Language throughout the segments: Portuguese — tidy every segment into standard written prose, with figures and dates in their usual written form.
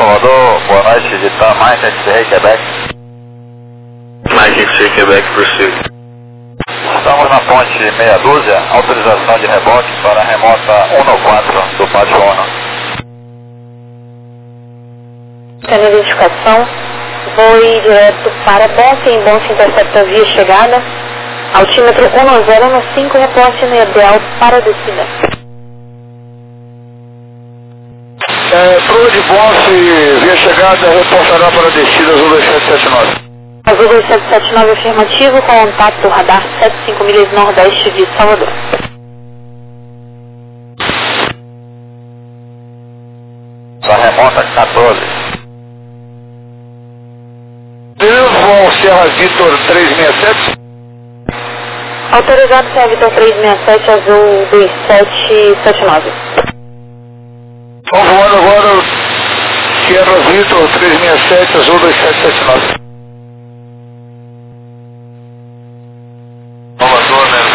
Salvador, boa noite, de Mike XR Quebec. Mike XR Quebec, prossiga. Estamos na ponte meia dúzia, autorização de reboque para a remota 194 do Pátio ONU. Sem identificação, voe direto para Bonte, em Bonte intercepta via chegada, altímetro 1015, reporte no ideal para descida. Prova de Bonte, via chegada, reportará para a descida Azul 2779. Azul 2779 afirmativo, contato radar 75 milhas nordeste de Salvador. Da remota 14. Vão Serra Vitor 367. Autorizado Serra Vitor 367, Azul 2779. Estão voando agora Sierra Vitor 367, Azul 2779. Salvador, né?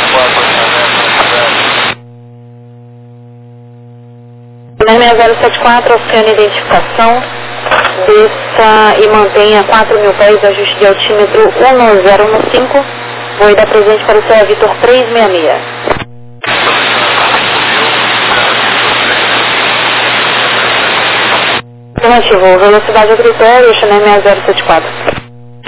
074, oceano identificação, desça e mantenha 4.000 pés, ajuste de altímetro 1015, vou dar presente para o Serra Vitor 366. Afirmativo, velocidade a critério, Chanel 6074.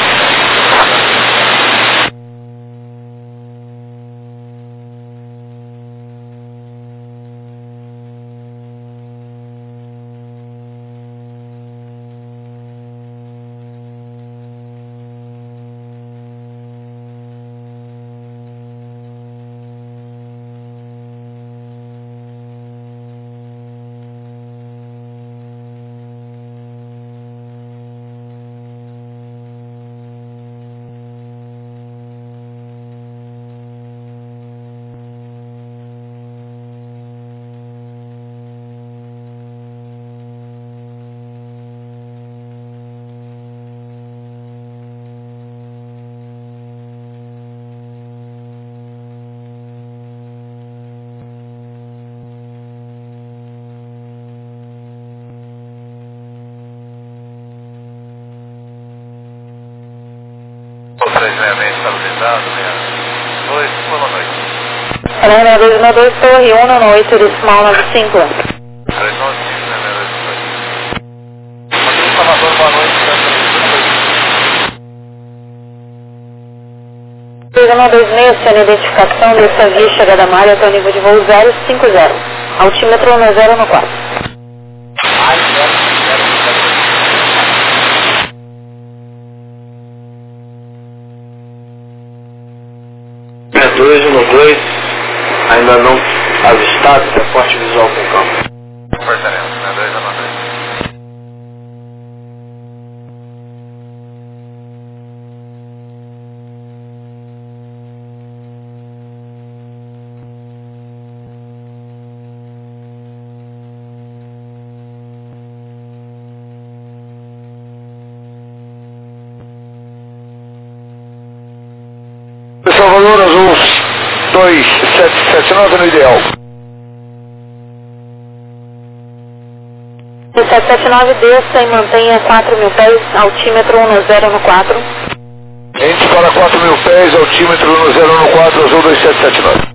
Estabilizado, 2, boa noite. Helena 212, Torre 1, noite, decimal 95. 395, né, Salvador, boa noite. 2126, sem identificação, dessa via chegada a malha até o nível de voo 050, altímetro 1014. dois, ainda não avistado, reporte visual com campo. Portaremos, né? 293. Salvador, Azul 2779 no ideal. 2779, desça e mantenha 4.000 pés, altímetro 1014. Ente para 4.000 pés, altímetro 1014, Azul 2779.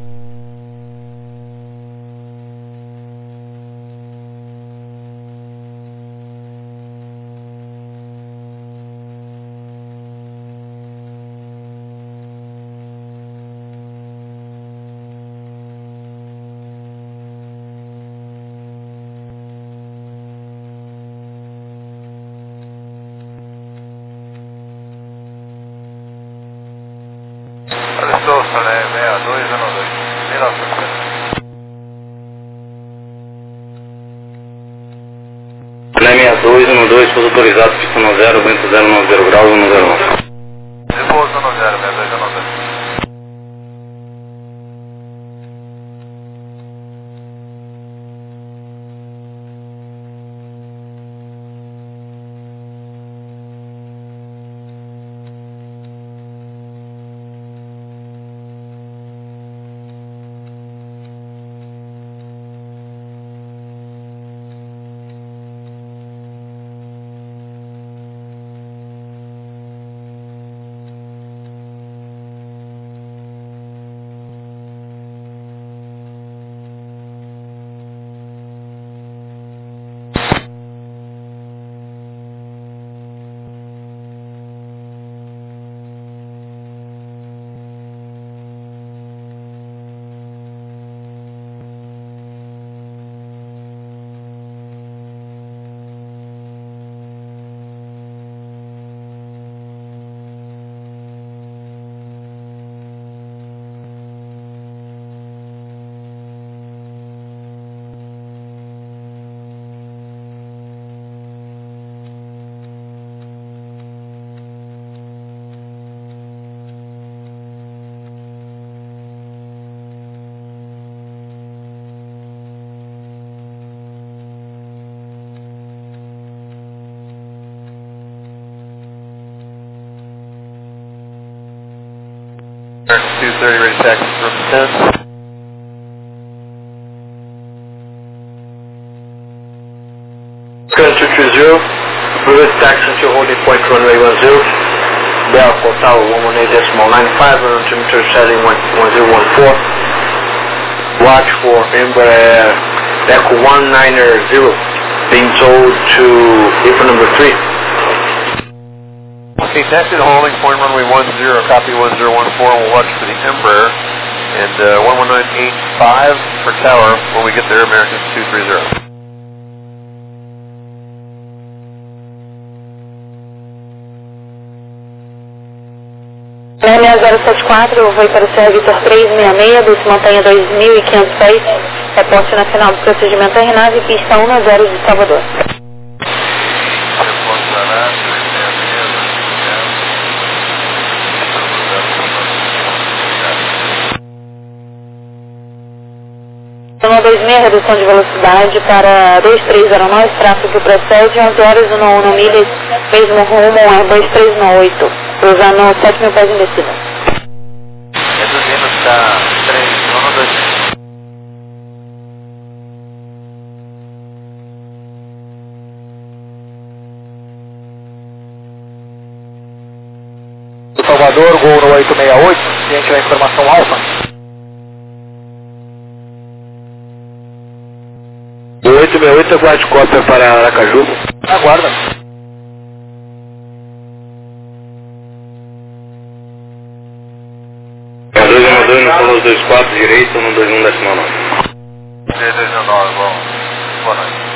Estou, né? 6212, 1950. Plane 6212, pouso autorizado, pista 90, vento 090 graus, 101. Repouso 90, 6212. 230, ready to taxi from 10. Current 230, reverse taxi until holding point runway 10. Bell for tower 118.95 and altimeter setting 1014. Watch for Embraer Echo 190, being towed to apron number 3. Okay, taxi to holding point runway 10, copy 1014, we'll watch for the Embraer, and 11985 for tower when we get there, American 230. Na 074, eu vou para o Sierra Vitor 366, desse Montanha 2.500 pés, reporte nacional do procedimento aeronave, pista 10 de Salvador. Zona 26, redução de velocidade para 2309, tráfego procede, 11 horas 11 milhas, mesmo rumo Airbus 368, cruzando 7.000 pés em descida. Reduzindo para 3, zona 2. Salvador, Gol no 868, ciente da informação alfa. 868, aguarde cópia para Aracaju. Aguarda. É 212 no Solos 24, direito, 121 decimal 9. 219, bom. Boa noite.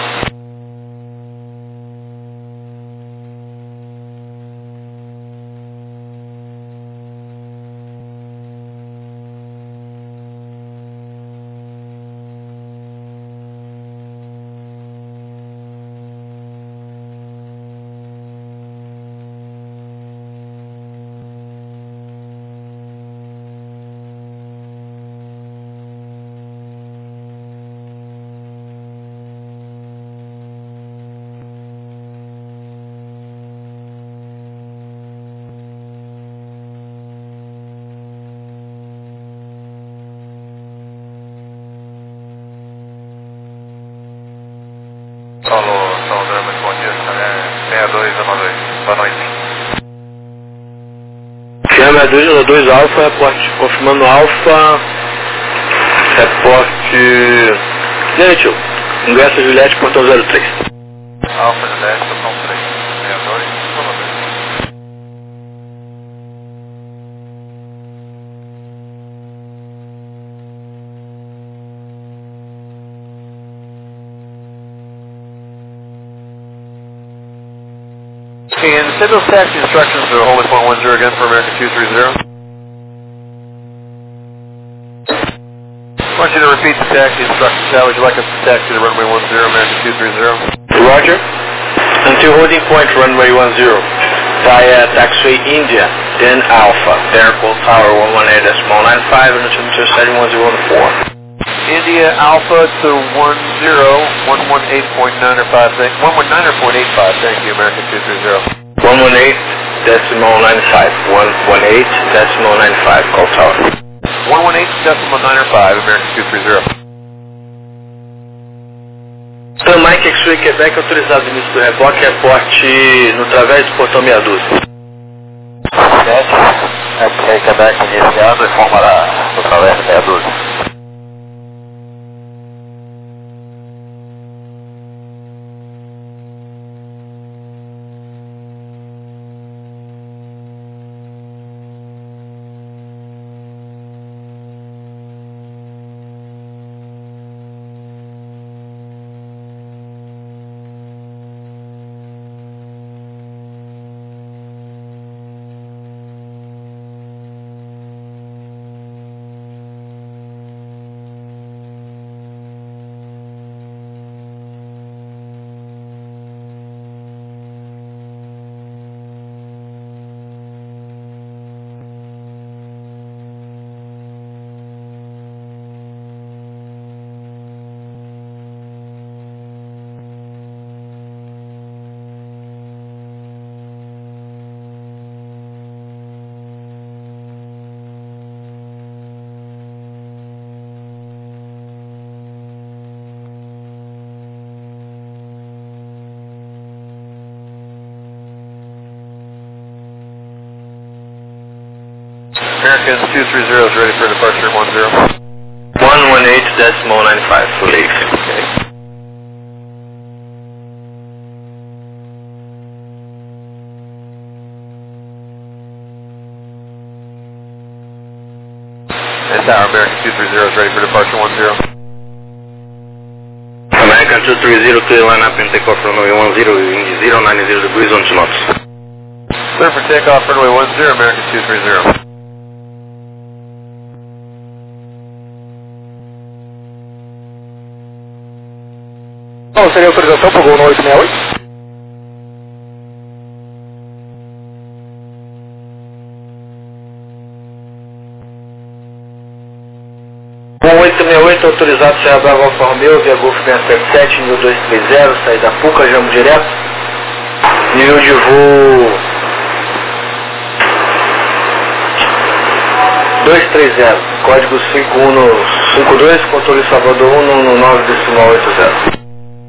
Alô, Salvador, muito bom dia, 6292, boa noite. Chama 202 Alfa, reporte confirmando Alfa, reporte negativo, ingresso Juliette, portão 03. Alfa Juliette, portão 3, 62, Salvador. And send those taxi instructions to holding point 10 again for American 230. I want you to repeat the taxi instructions. How would you like us to taxi to runway 10, American 230? Roger. Until holding point runway 10, via taxiway India, then Alpha, Airport Tower 118.95 and altimeter setting 1014. India Alpha to 118.95, thank 119.85, thank you, American 230. 118.95, 118.95, call tower. 118.95, American 230. Então, Mike X-Ray Quebec, autorizado início do reboque, reporte no través do portão 62. X-Ray Quebec iniciado e formará no través do 62. American 230 is ready for departure 10. 118.95, leave. Okay. And Tower, American 230 is ready for departure 10. American 230, clear line up and take off runway 10, wind 090 degrees on 2 knots. Clear for takeoff, runway 10, American 230. Qual seria a autorização para o voo no 868? Voo 868 autorizado Serra Brava Alfa Romeo, via Golf 677, nível 230, saída Puca, Jambo direto. Nível de voo 230, código 5152, controle Salvador 119.80.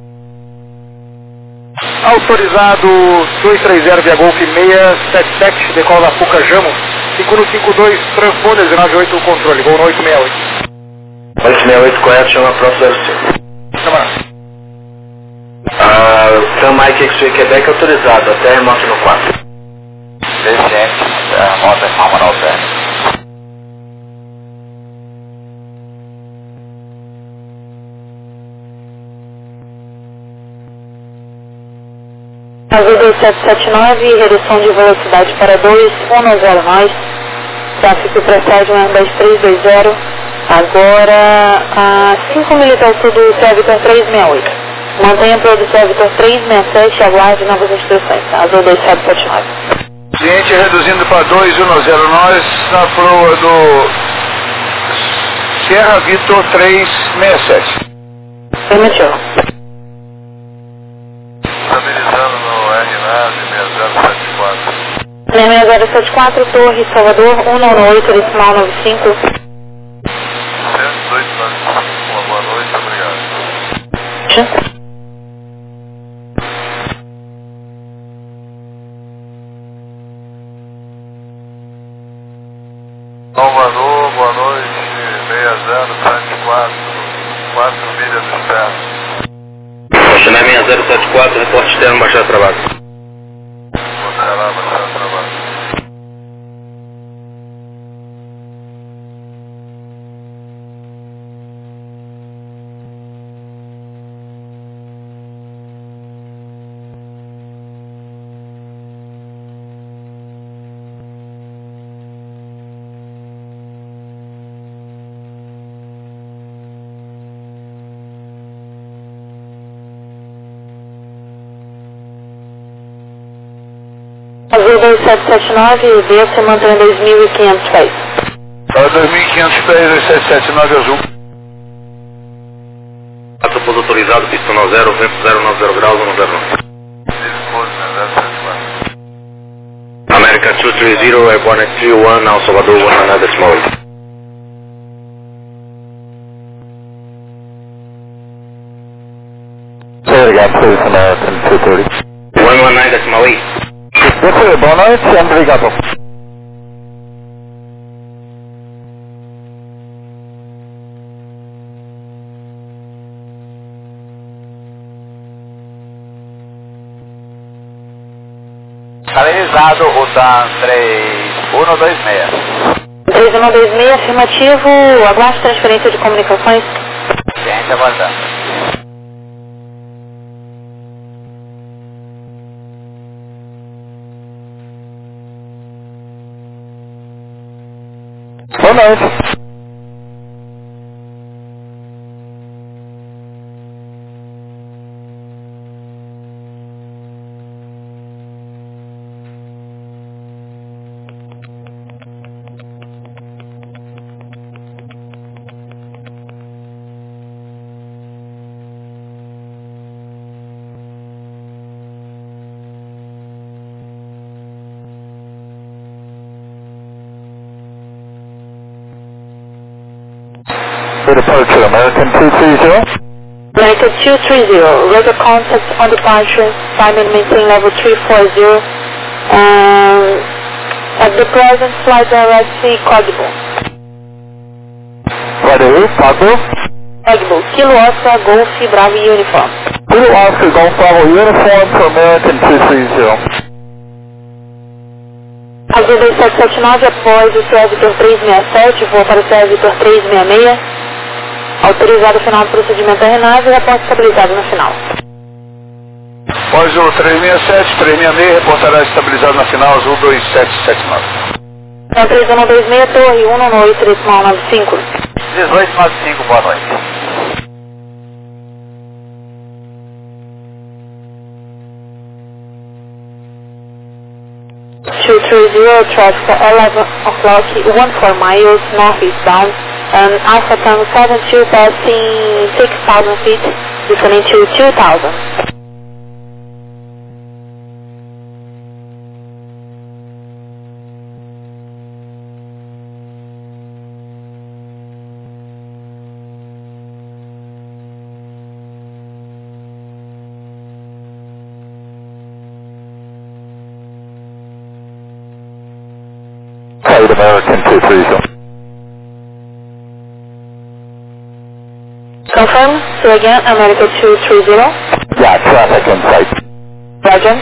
Autorizado 230 via Golf 677, decola da Puca Jamo, 5152, transponder 098, controle, voo no 868. 868 correto, chama próximo 05. Sam Mike X-Ray Quebec autorizado, até remoto no 4. Descente, moto é Palma Alter. Azul 2779, redução de velocidade para 2110 nós. Tráfego procede um 12320. Agora a 5 milhas ao sul do Céu Vitor 368. Mantenha para o Céu Vitor 367 e aguarde novas instruções. Azul 2779. Cliente reduzindo para 210 nós na proa do Sierra Vitor 367. Permitiu. Estabilizando no RNAV 6074. 6074, Torre Salvador 198, decimal 95. 102 uma boa noite, obrigado. Salvador, boa noite, 6074, 4 milhas externas. China 6074, reporte externo, baixar trabalho. Bota lá, baixar o trabalho. Azul 2779, desce mantendo 2.500 pés. 2.500 pés, 2779 azul. Pouso autorizado, pista 90, vento 090 graus, 109. American 230, airborne at 31, now Salvador 109.8. Obrigado, Police American 230. 119.8. Desculpe, boa noite, obrigado. Canalizado, Rutan 3126. 3126, afirmativo, aguarde transferência de comunicações. Gente aguardando. Boa noite. For departure, American 230. American 230, regular contact on departure, time and maintain level 340, At the present, flight directory Cogbo. Flight aí, Cogbo. Cogbo, Kilo Oscar Golf Bravo Uniform. Kilo Oscar Golf Bravo Uniform for American 230. Azul 2779, após o Céu Vitor 367, vou para o Céu Vitor 366. Autorizado o final do procedimento RNAV e reporte estabilizado no final. Após o 367, 366, reportará estabilizado na final, Azul 2779. Então 3126, Torre 1 1895. 1895, boa noite. 230, traffic for 11 o'clock, 14 miles northeastbound, and Alpha Tango 72 passing 6,000 feet, descending to 2,000. American 230. Confirm, say again, America 230. Yeah, traffic in sight. Roger.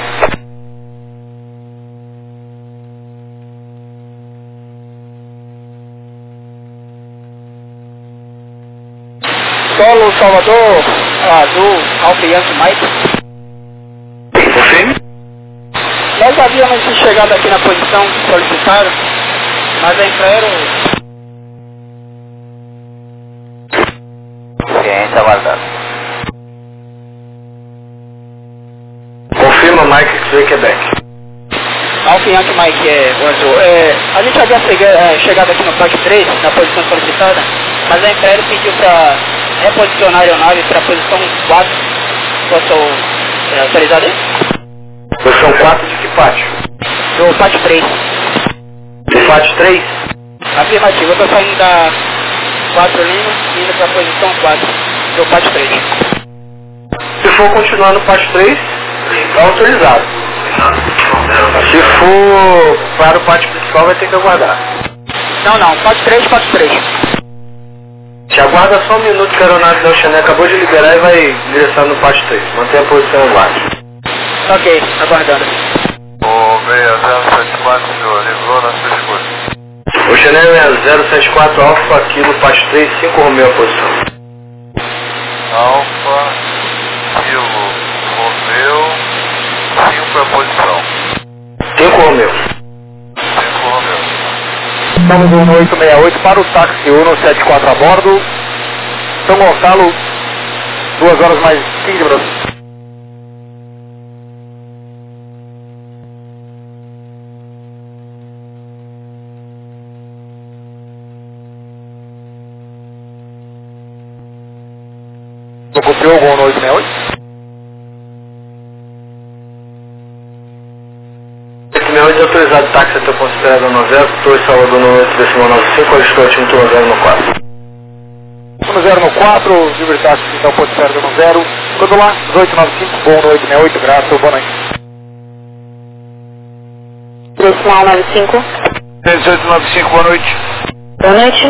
Solo Salvador, Azul, Alfa Yankee Mike. Confirme. Nós havíamos chegado aqui na posição solicitada, mas a Infraero... Ciência aguardando. Confirma Mike X-Ray Quebec. Alfa Yankee Mike, Azul. A gente havia chegado aqui no PAC 3, na posição solicitada, mas a Infraero pediu para reposicionar a aeronave para a posição 4. Posso autorizar aí? Posição 4 de que pátio? Do PAC 3. De pátio 3? Afirmativo, eu estou saindo da 4 Lima, indo para a posição 4, do pátio 3. Se for continuar no pátio 3, está autorizado. Se for para o pátio principal, vai ter que aguardar. Não, pátio 3, pátio 3. Te aguarda só um minuto que a aeronave da Oceania acabou de liberar e vai ingressar no pátio 3. Mantenha a posição e aguarde. Ok, aguardando. O 6074, senhor, livrou na sua escolha. Oceania 074 Alfa, Kilo, pátio 3, 5 Romeo a posição. Alfa, Kilo, Romeu, 5 a posição. 5 Romeo. 5 Romeu. Estamos no 1868 para o táxi 174 a bordo. São Gonçalo, 2 horas mais 15 minutos. Copiou algum no 868? 868 autorizado táxi até o ponto esperado no 0, Torre Salvador no 8,95, ajustou o time no 0 no 4. 10 no 4, livre táxi então ponto esperado no 0. Quando lá, 1895, bom no 868, graças, boa noite. Decimal 95. 1895, boa noite. Boa noite.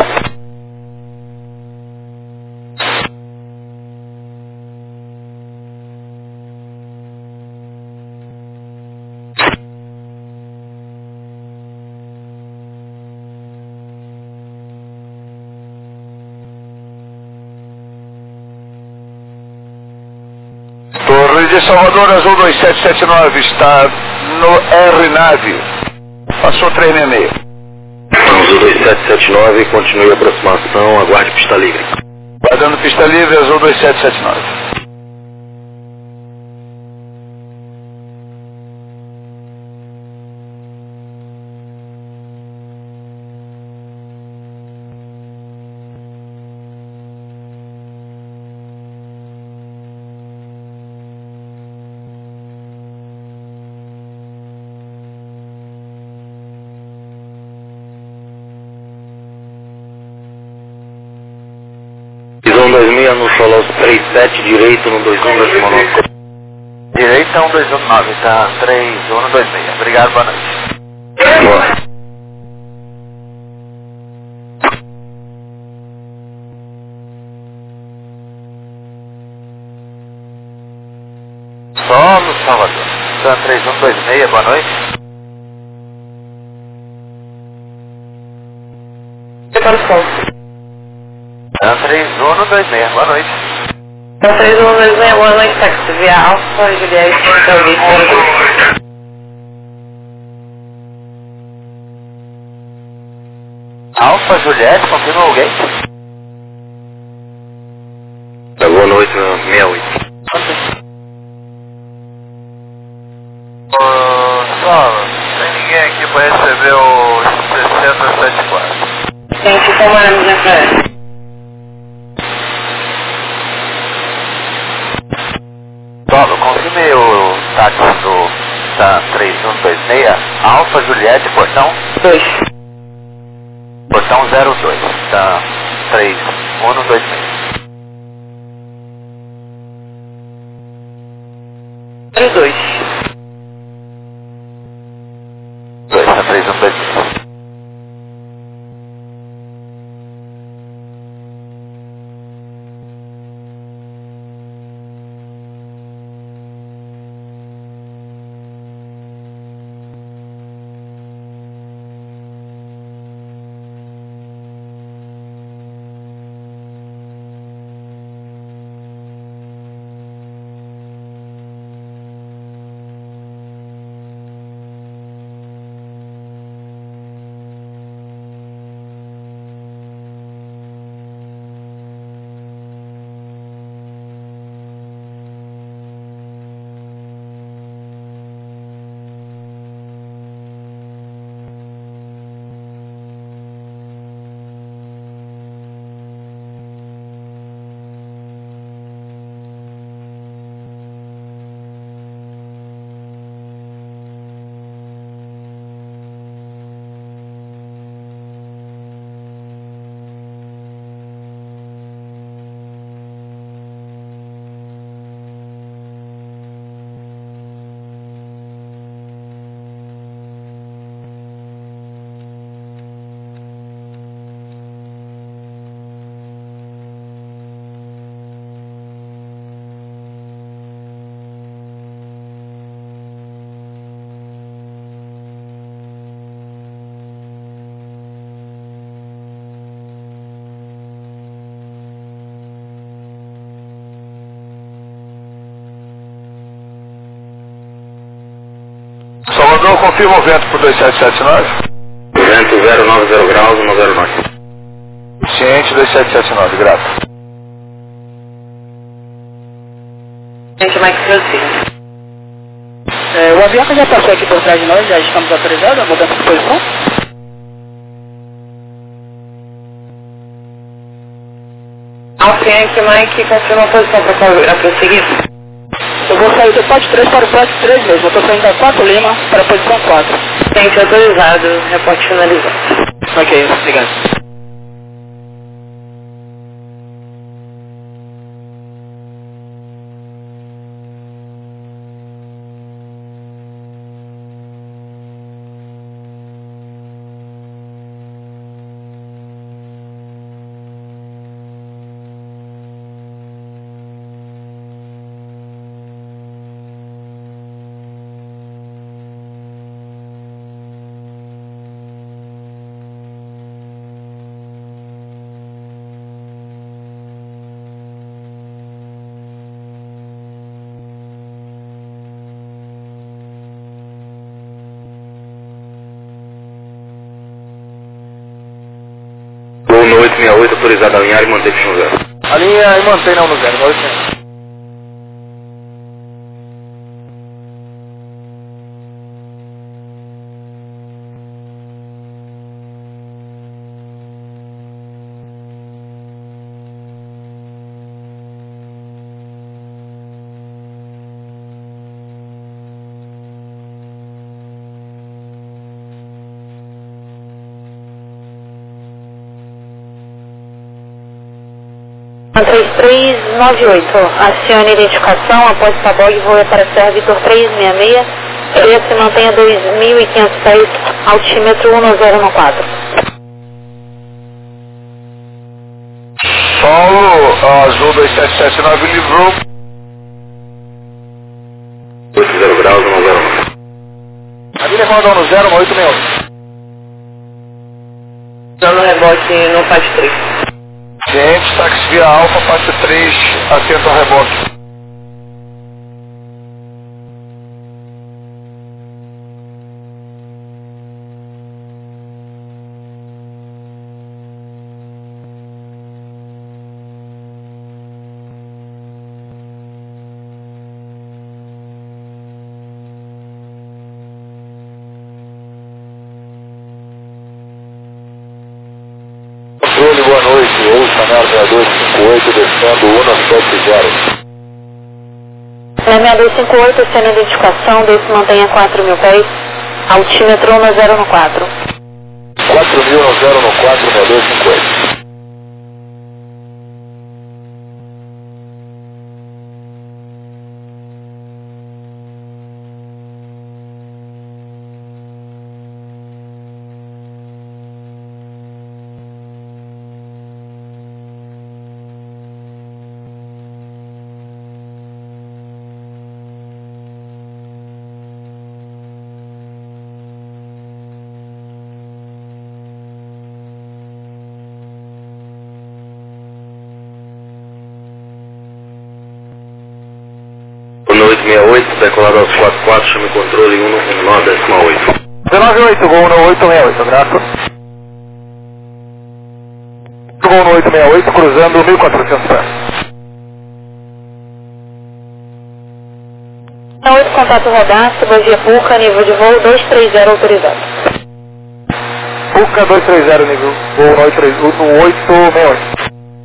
Torre de Salvador, Azul 2779, está no R-Nave. Passou 366. Azul 2779, continue a aproximação, aguarde pista livre. Guardando pista livre, Azul 2779. Visão 2000 no Solos 37, direito no 21,9. Direita 1219, tá 3126. Obrigado, boa noite. Boa. 3126, boa noite. Para o som. 3126, boa noite. 3126, boa noite, táxi via Alfa, Juliette, Vitor. Alfa, Juliette, confirma o gate. Boa noite, 68. Só, tem ninguém aqui para receber o 6074. Gente, tomaremos essa. Solo, confirme o táxi do 3126, Alfa, Juliette, portão 2. Portão 02, tá 3126. 2. 2, tá 3126. Salvador, confirma o vento por 2779. Vento 090 graus, 109. Ciente 2779, grato. Gente, Mike Francisco. O avião já passou aqui por trás de nós, já estamos autorizados a mudança de posição. Alfiante, Mike, confirma a posição para prosseguir. Eu vou sair do pote 3 para o pote 3 mesmo. Eu estou saindo da 4 Lima para a posição 4. Gente, autorizado, reporte finalizado. Ok, obrigado. Boa noite, 68, autorizado a alinhar e manter no zero. Alinha e mantém não no zero, agora sim. A 3398, acione identificação após Tabog e voe para Serra Vitor 366, se mantenha 2.500 pés, altímetro 1014. Solo Azul 2779 livrou. 80 graus, 109. Comandão no 01868. Dando rebote no PAT 3. Ciente, táxi via Alfa, PAT 3, atento ao rebote. Controle, boa noite. Ouça na 6258, descendo 170. Na 6258, sendo identificação, desce mantenha 4.000 pés, altímetro 10 no 4. 4.000 no 0 no 4, 6258. Boa noite, 68, decolado aos 44, chame controle 119,8. 198, gol no 868, graças. Gol no 868, cruzando 1400 pés. 8, contato rodaço, vazia PUCA, nível de voo 230 autorizado. PUCA 230, nível gol no 868.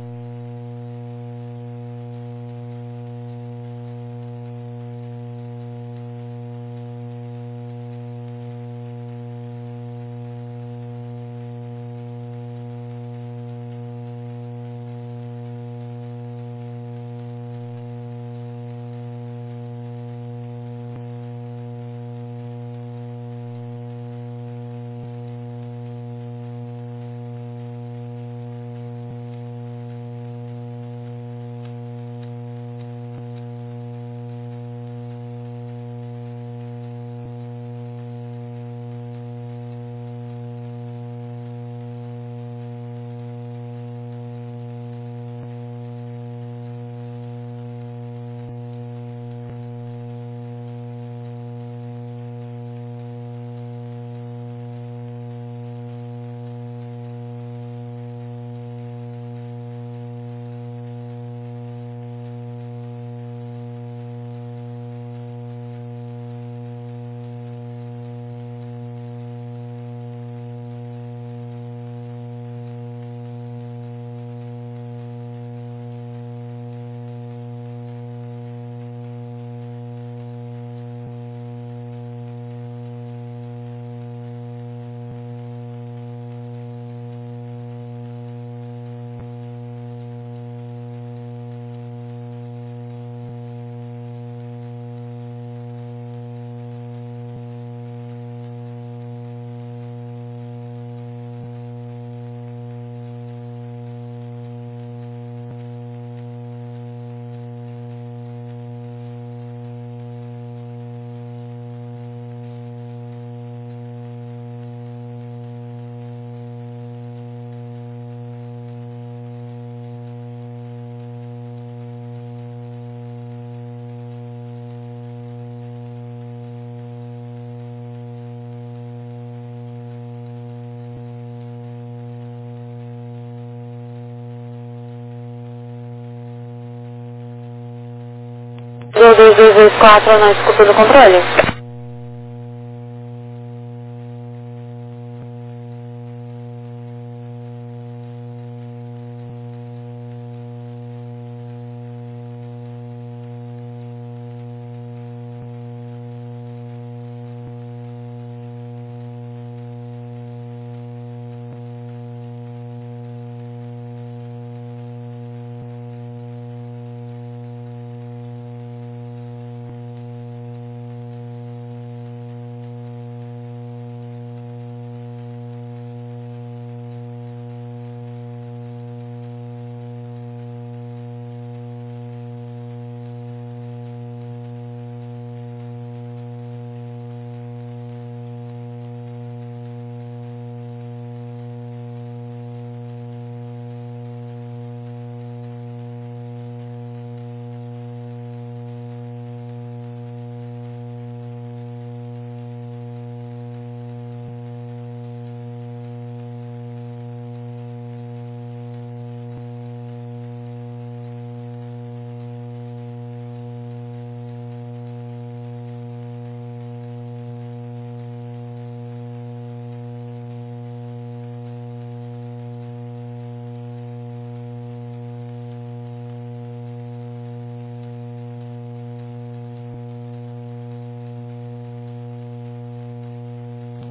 Gol 2224, não escuta do controle.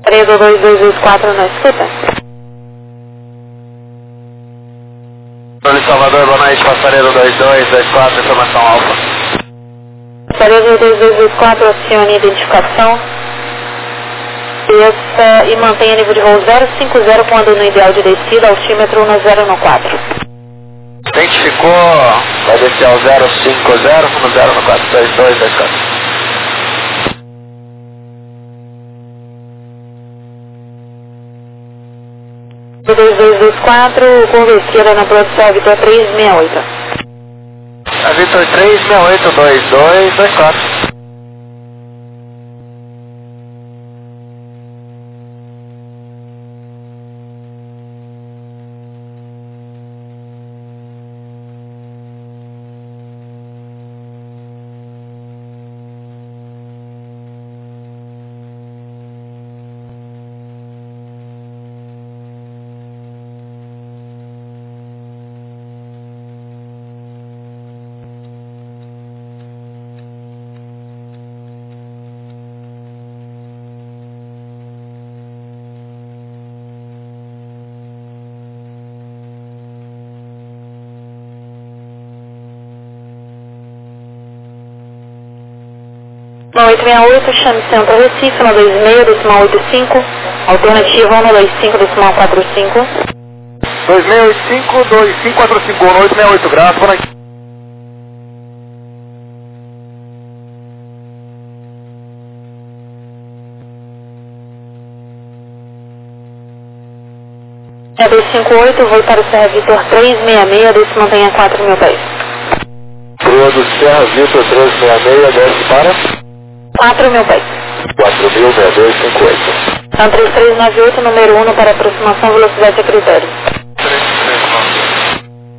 Paredo 2224 na escuta. Salvador, boa noite, Passaredo 2224, informação alfa. Paredo 2224, acione identificação. Desça e mantenha nível de voo 050 quando no ideal de descida, altímetro no 014. Identificou, vai descer ao 050 no 014, 2224. 2224, curva esquerda na produção, Vitor 368. A Vitor 368, 2224. No 868, chame Centro Recife, no 26, decimal 85, alternativa 125, decimal 45. 2685, 2545, 868, graças, boa noite. É 258, vou para o Serra Vitor 366, desce mantenha 4.000 pés. Crua do Serra Vitor 366, desce para 4.000 pés. 406258. São 3398, número 1 para aproximação, velocidade a critério. 3398.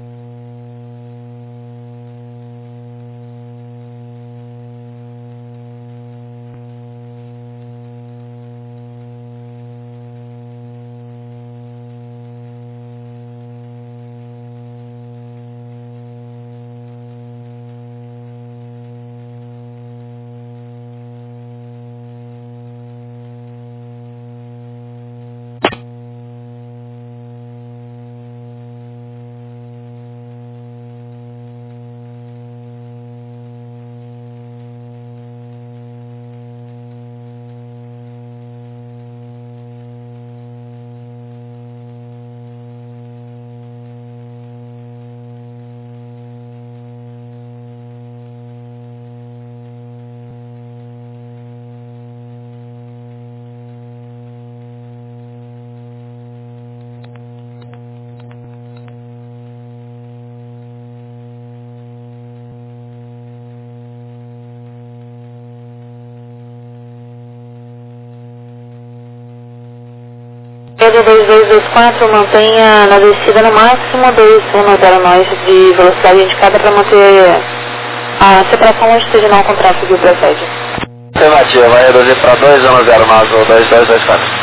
Pedro 2224, mantenha na descida no máximo 21 nós de velocidade indicada para manter a separação longitudinal com o tráfego que procede. Afirmativa, vai reduzir para 210 ou 2224.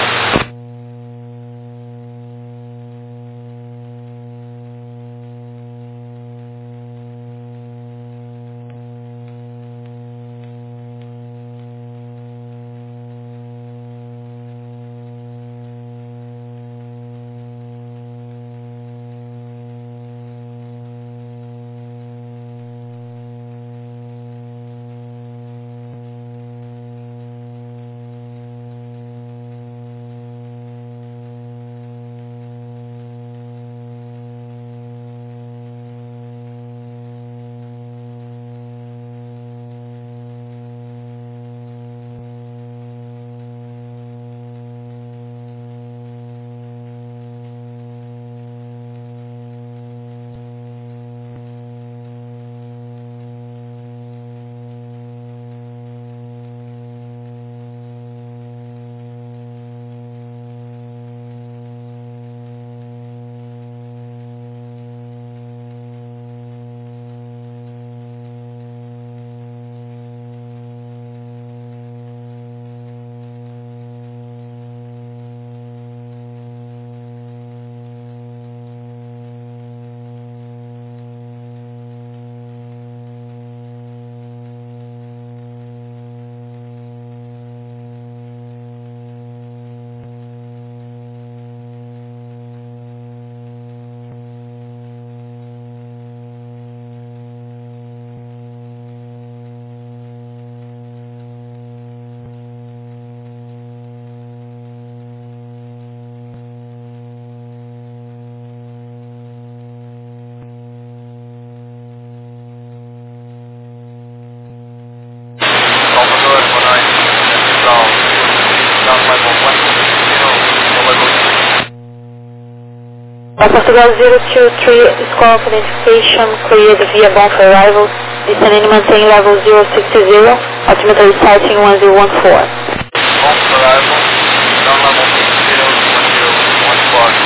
Portugal 023, score of identification cleared via bound for arrival. Descending maintain level 060, altimeter sighting 1014. Bound for arrival, down level 60,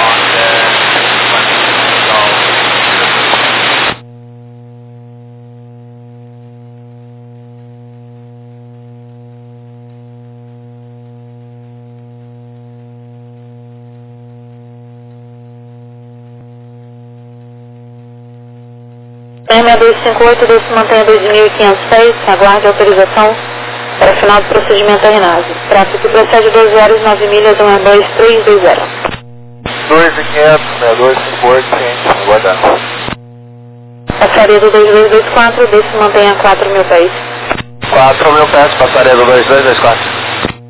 6258, desce mantenha 2.500 pés, aguarde a autorização para final do procedimento RNAV. Tráfego que procede 12 horas 9 milhas, Airbus 320. 2.500, 6258, ciente, aguardando. Passaria do 2224, desce mantenha 4.000 pés. 4.000 pés, passaria do 2224.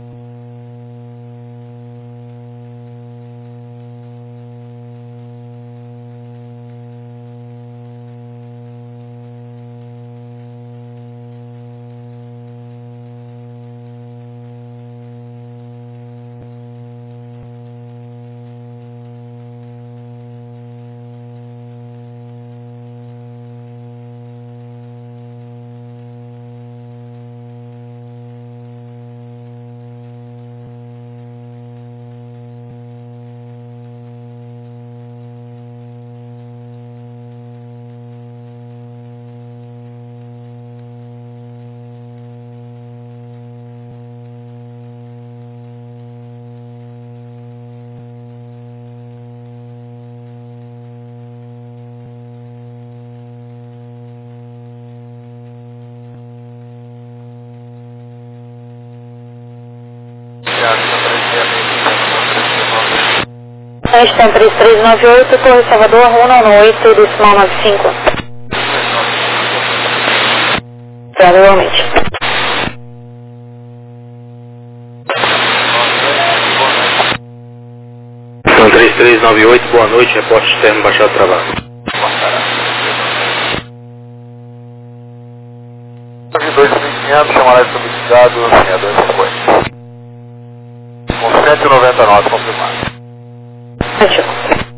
Estão 3398, Torre Salvador, Runo 8, decimal 95. Provavelmente. São 3398, boa noite, reporte externo, baixado trabalho. 2.500, chamará solicitado, 6250. Com 199 confirmado. Ativa.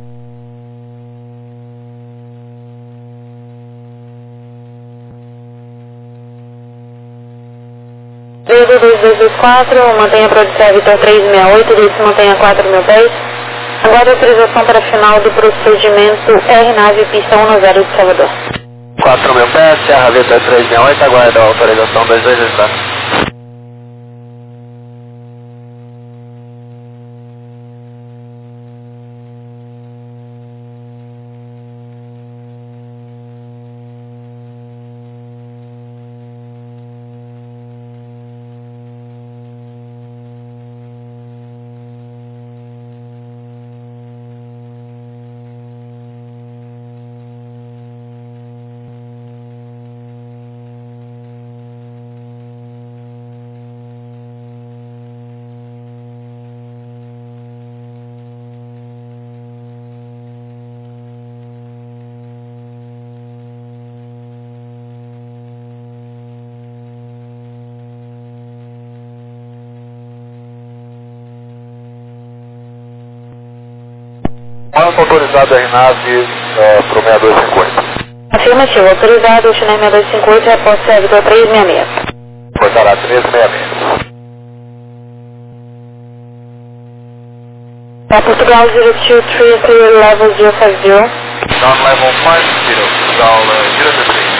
Desde 2224, mantenha a produção Vitor 368, desde mantenha 4.000 pés. Aguarde a autorização para final do procedimento RNAV pista 10 de Salvador. 4.000 pés, Serra Vitor 368, aguarda a autorização 2224. Banco autorizado RNAV para o 6250. Afirmativo, autorizado, China 6258, reporte Vitor 366. Portará 366. Portugal 023, clear level 050. Down level 50, Portugal 023.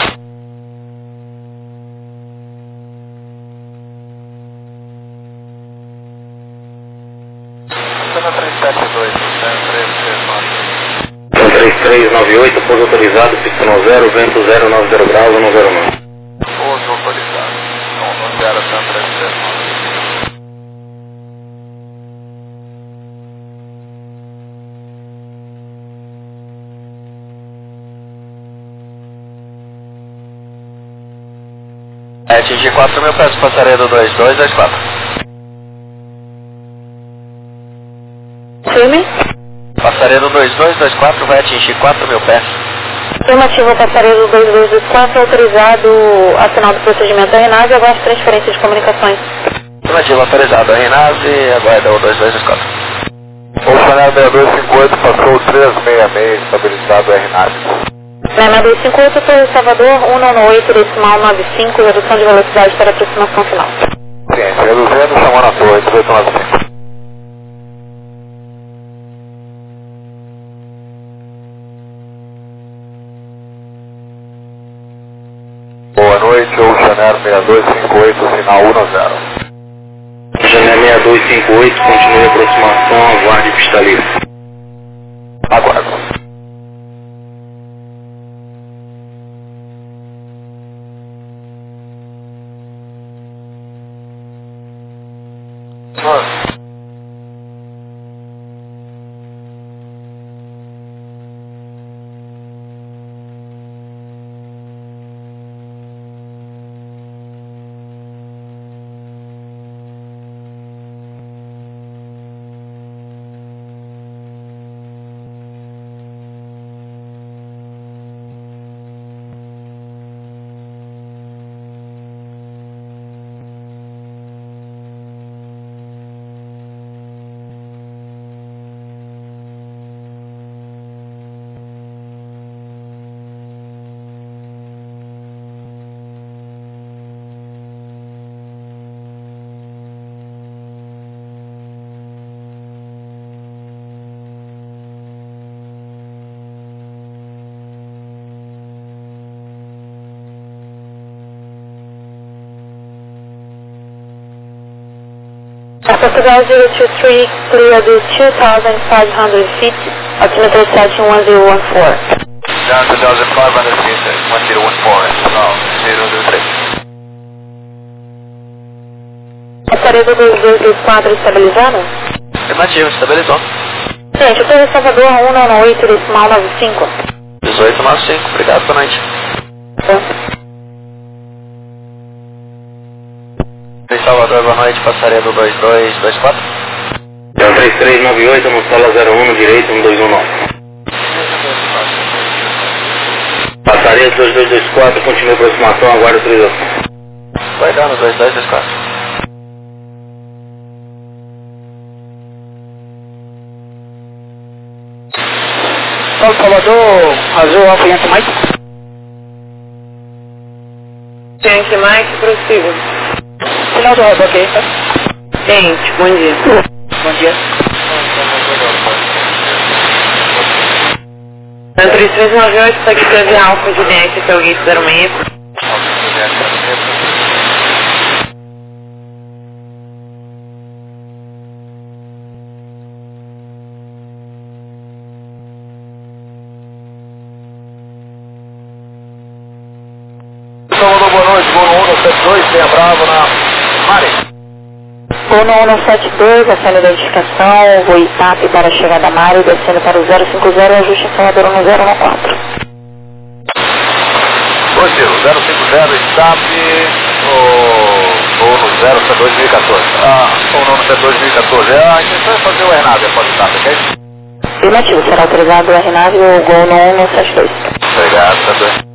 Cena 372, 339. São 3398, pouso autorizado, pista 90, vento 090 graus, 109. Pouso autorizado. 10, Cena 339. Atingir 4.000 pés, passaria do 2224. Firme. Passaria do 2224 vai atingir 4.000 pés. Afirmativo, passaria do 2224, autorizado a final do procedimento RNAV e aguarde transferência de comunicações. Afirmativo, autorizado a RNAV, aguarda o 2224. Oceanário 6258 passou 366, estabilizado RNAV. 6258, Torre Salvador, 198, decimal 95, redução de velocidade para aproximação final. Ciência, reduzindo, chamando a torre, 1895. Boa noite, Oceanário 6258, sinal 10. Oceanário 6258, continue a aproximação, aguarde pista livre. Aguardo. Portugal 023, clear the 2,500 feet, altimeter setting 1014. Down to 2,500 feet, 1014, now 023. Aparelho 2224 estabilizado? Afirmativo, estabilizou. Gente, Torre Salvador 198, decimal 95. 1895, obrigado, boa noite. Salvador, boa noite, passaria do 2224. É o 3398, no sala 01, no direito, 1219. Passaria 2224, continue a aproximação, aguarde autorização. Vai dar no 2224. Salvador, Azul, Alfa Yankee Mike. Yankee Mike, prossiga. Final do reboque aí, tá? Gente, bom dia. Bom dia. 3398, está aqui para aviar Alfa de DX, que é o Gate 06. Salvador, boa noite, voo no 172, tenha Bravo na Mare. Vou no 172, acendo a identificação, vou ITAP para a chegada a Mário, descendo para o 050, ajuste em Salvador no 014. Positivo, 050, STAP, ou no 072 2014. Ou no 072 2014. A intenção é fazer o RNAV após o STAP, ok? Afirmativo, será autorizado o RNAV ou o Gol no 172. Obrigado, tá bem.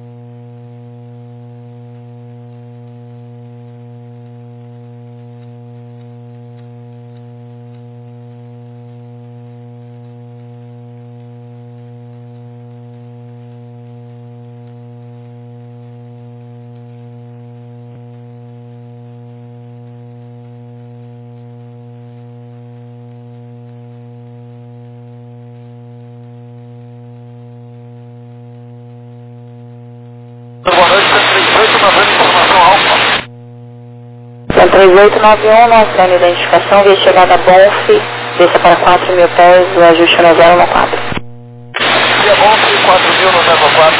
Boa noite, 3890, informação alfa. 3891, não acendo a identificação, via chegada Bonf, desça para 4.000 pés, o ajuste no 014. Via Bonf, 4.000 no 04,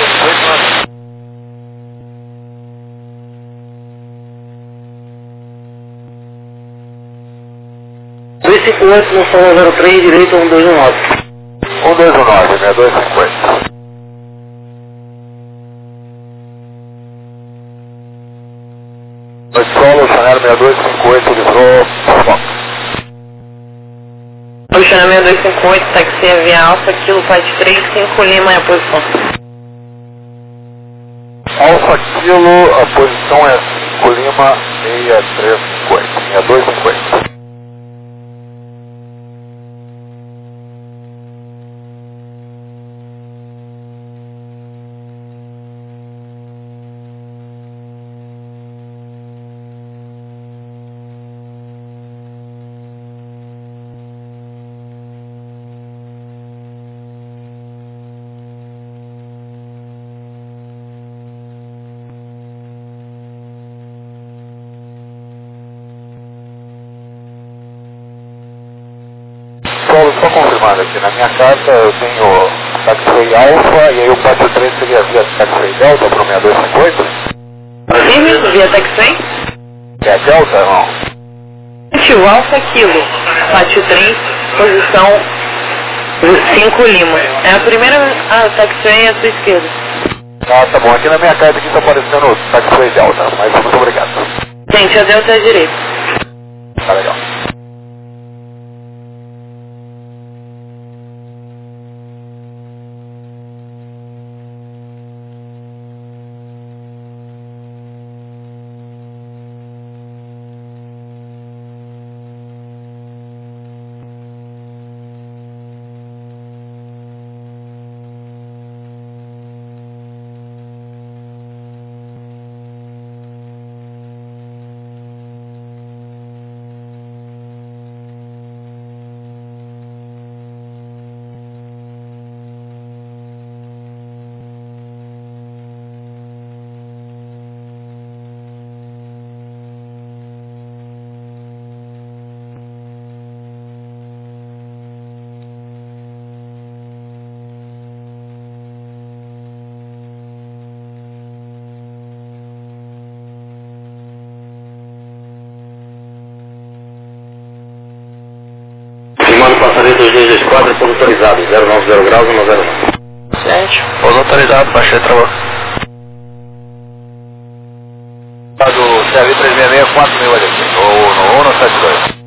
258 no sala 03, direito, 1219. 1219, 6250. Noite solo, Oceanário 6258, livrou Fox. Oceanário 6258, táxi via Alfa, Kilo Flight 35, Lima é a posição. Alfa Kilo, a posição é 5 Lima 6350, 6250. confirmando aqui. Na minha carta eu tenho taxiway Alpha e aí o 43 seria via taxiway Delta para o 6258? Sim, via taxi. É Delta, não? O Alfa Kilo, pátio 3, posição 5 Lima. É a primeira taxi à sua esquerda. Ah, tá bom. Aqui na minha carta aqui tá aparecendo o taxiway Delta, mas muito obrigado. Gente, a Delta é a direita. Tá legal. Firmando passageiro 2224, pouso autorizado, 090 graus, 109. Ciente, pouso autorizado, baixei travão. Do CRV 366, 4.000 ali, no 172.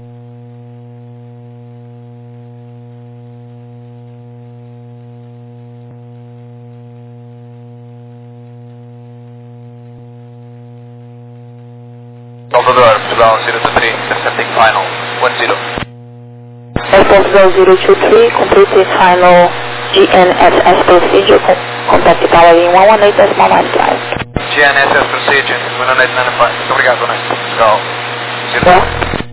Salvador, Portugal 023, accepting final, 10. Portugal 023, complete final GNSS procedure, contact tower in 118.95. GNSS procedure, 195. Muito obrigado, boa noite. Portugal 023.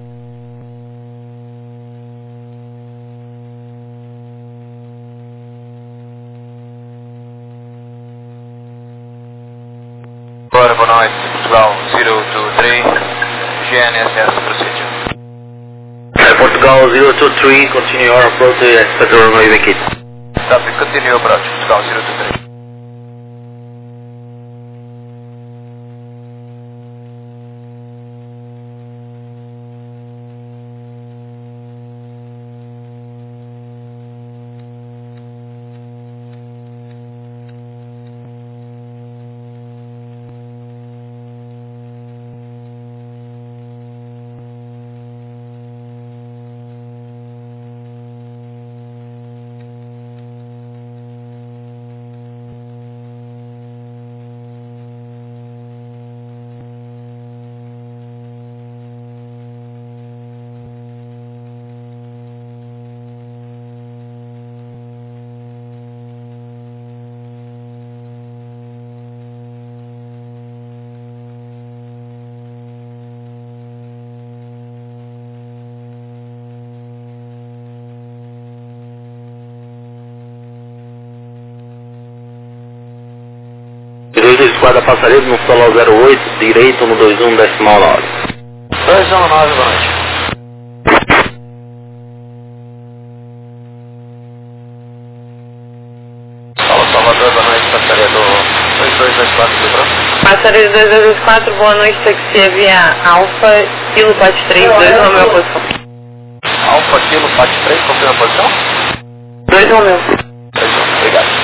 Agora, boa noite. Portugal 023, GNSS procedure. Portugal 023, continue your approach to expect runway vacate. Traffic, continue approach, Portugal 023. Esquadra passageiro no solo 08, direito no 21 decimal 9. 219, boa noite. Fala, Salvador, boa noite, passageiro 2224, tudo pronto? Passageiro 2224, boa noite, taxi via Alfa Kilo, pátio 3, 2 Romeu, posição. Alfa Kilo, parte 3, confirma a posição? 2 Romeu. 2, obrigado.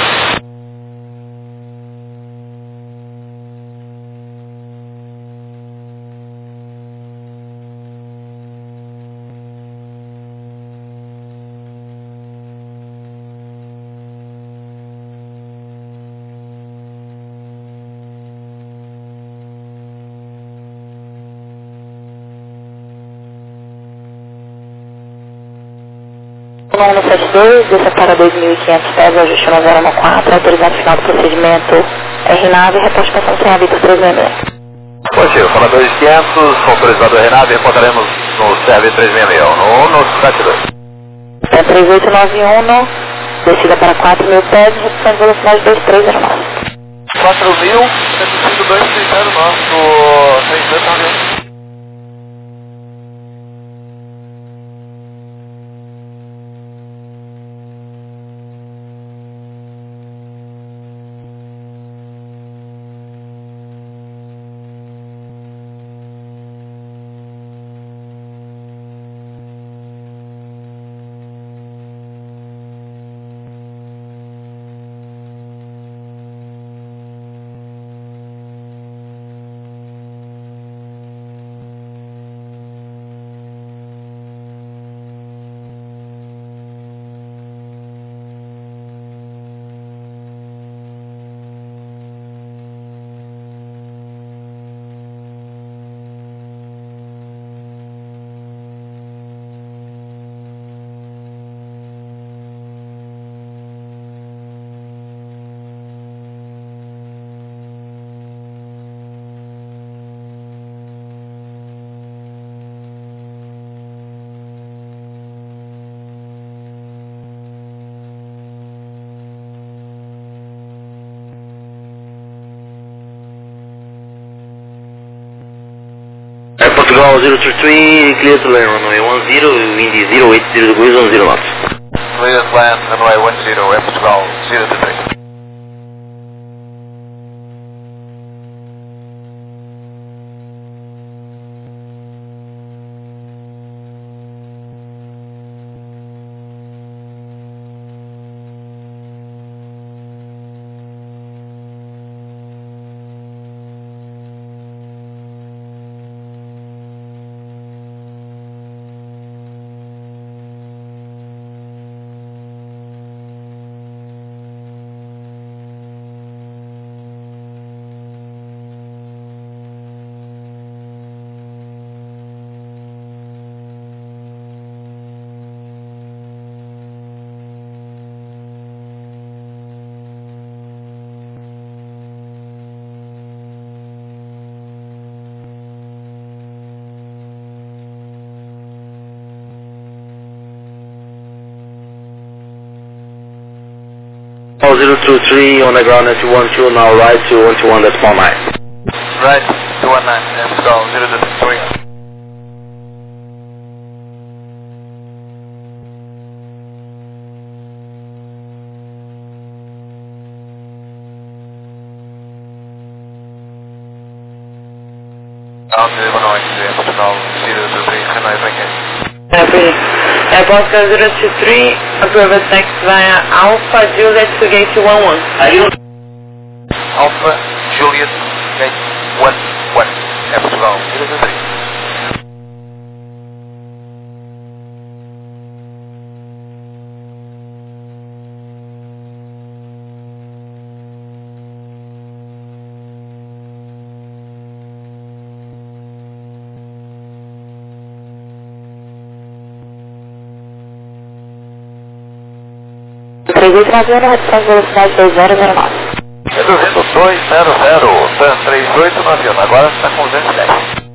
No 172, desça para 2.500 pés, ajuste no 014, autorizado final do procedimento RNAV e reposte passando sem hábito 366. Positivo, fala 2500, autorizado RNAV, reportaremos no CRV 366, no 172. É 3891, descida para 4.000 pés, redução de velocidade 2309. 4.000, reduzindo 230 nosso 3291. Portugal 033, clear to land runway 10, windy 080 degrees 10 knots. Clear to land runway 10, Air Portugal 023. Portugal 023 on the ground at 212, now right to 121, that's 19. Right, 219, Air Portugal 023. Down to Illinois, Air Portugal 023, Hanoi, thank you. Portugal 023, approve next via Alpha Juliet to gate 11. Alpha Juliet gate 11, Air Portugal 023. Redução de velocidade 2009. Reduzindo 200, TAN 38 no avião, agora está com 210.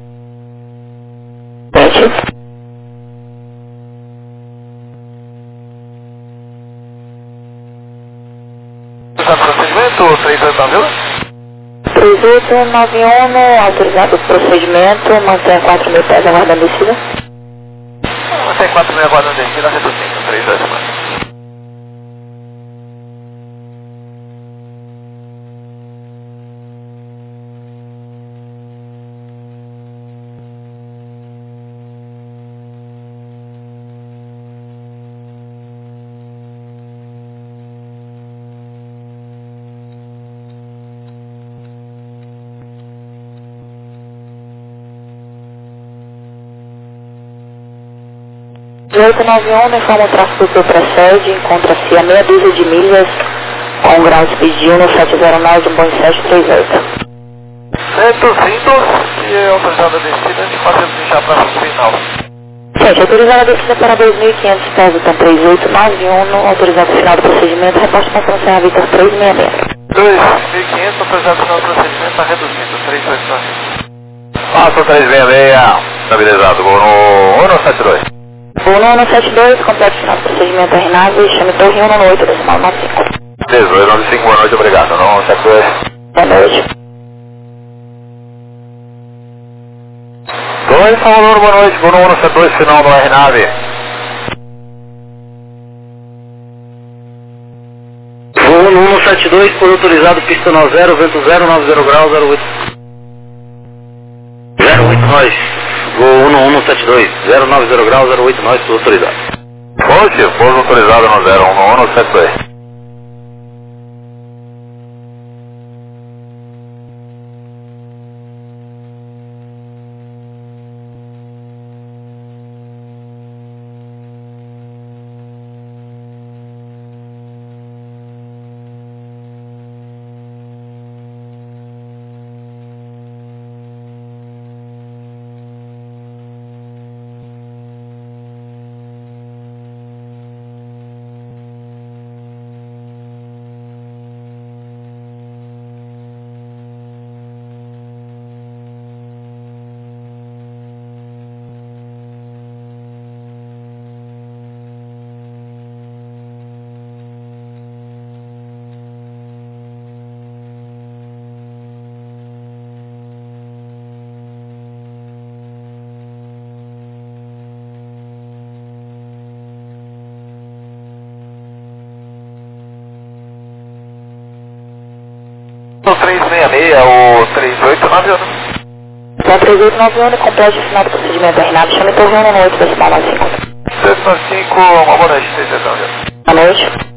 Procedimento 3891? 3891, autorizado o procedimento, mantém 4.000 pés aguardando descida. Mantém 4.000 aguardando descida, reduzindo 3891. O 891 informa o tráfego que procede, encontra-se a meia dúzia de milhas com grau de speed 1 no 709 do Boeing 738. Reduzindo e autorizado a descida, a gente fazemos já para o final. Gente, autorizado a descida para 2.500 pés do TAM 3891, autorizado o final do procedimento, reposto com Serra Victor 366. 2.500, autorizado o final do procedimento, está reduzindo, 389. Passo 366, estabilizado, vou no 172. Voo no 172, completo final do procedimento RNAV, chame Torre 198, decimal 95. 1895, boa noite, obrigado. Não, 72. Boa noite. Oi, Salvador, boa noite, vou no 172, final do RNAV. Voo no 172, por autorizado, pista 90, vento 0, 90 graus, 08. 08 nós. Voo 172, 090 graus, 08 nós, por autorizado. Positivo, pouso autorizado no 01172. O 366, o 3891. Então 3891, complete o final do procedimento RNAV, chame Torre 1 no 8 decimal 95. 795, uma boa noite, 391. Boa noite.